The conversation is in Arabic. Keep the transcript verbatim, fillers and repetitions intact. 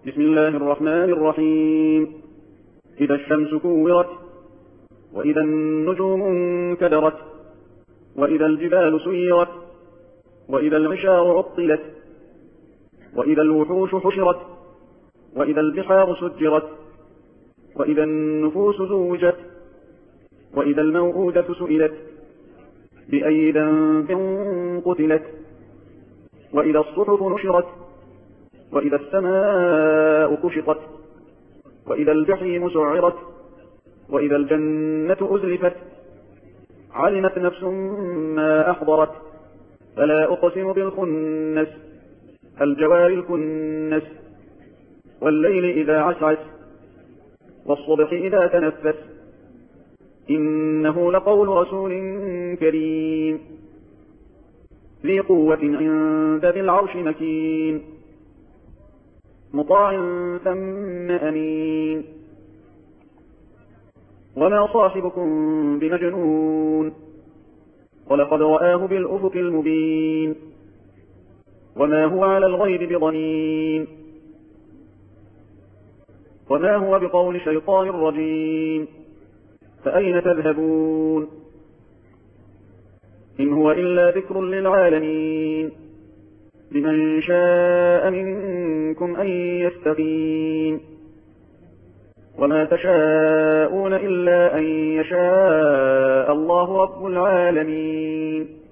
بسم الله الرحمن الرحيم. إذا الشمس كورت، وإذا النجوم انكدرت، وإذا الجبال سيرت، وإذا العشار عطلت، وإذا الوحوش حشرت، وإذا البحار سجرت، وإذا النفوس زوجت، وإذا الموءودة سئلت بأي ذنب قتلت، وإذا الصحف نشرت، وإذا السماء كشطت، وإذا الجحيم سعرت، وإذا الجنة أزلفت، علمت نفس ما أحضرت. فلا أقسم بالخنس، الجوار الكنس، والليل إذا عسعس، والصبح إذا تنفس، إنه لقول رسول كريم ذي قوة عند ذي العرش مكين، مطاع ثم أمين. وما صاحبكم بمجنون، ولقد رآه بالأفق المبين، وما هو على الغيب بضنين، وما هو بقول شيطان رجيم. فأين تذهبون؟ إن هو إلا ذكر للعالمين، لمن شاء منكم أن يستقيم. وما تشاءون إلا أن يشاء الله رب العالمين.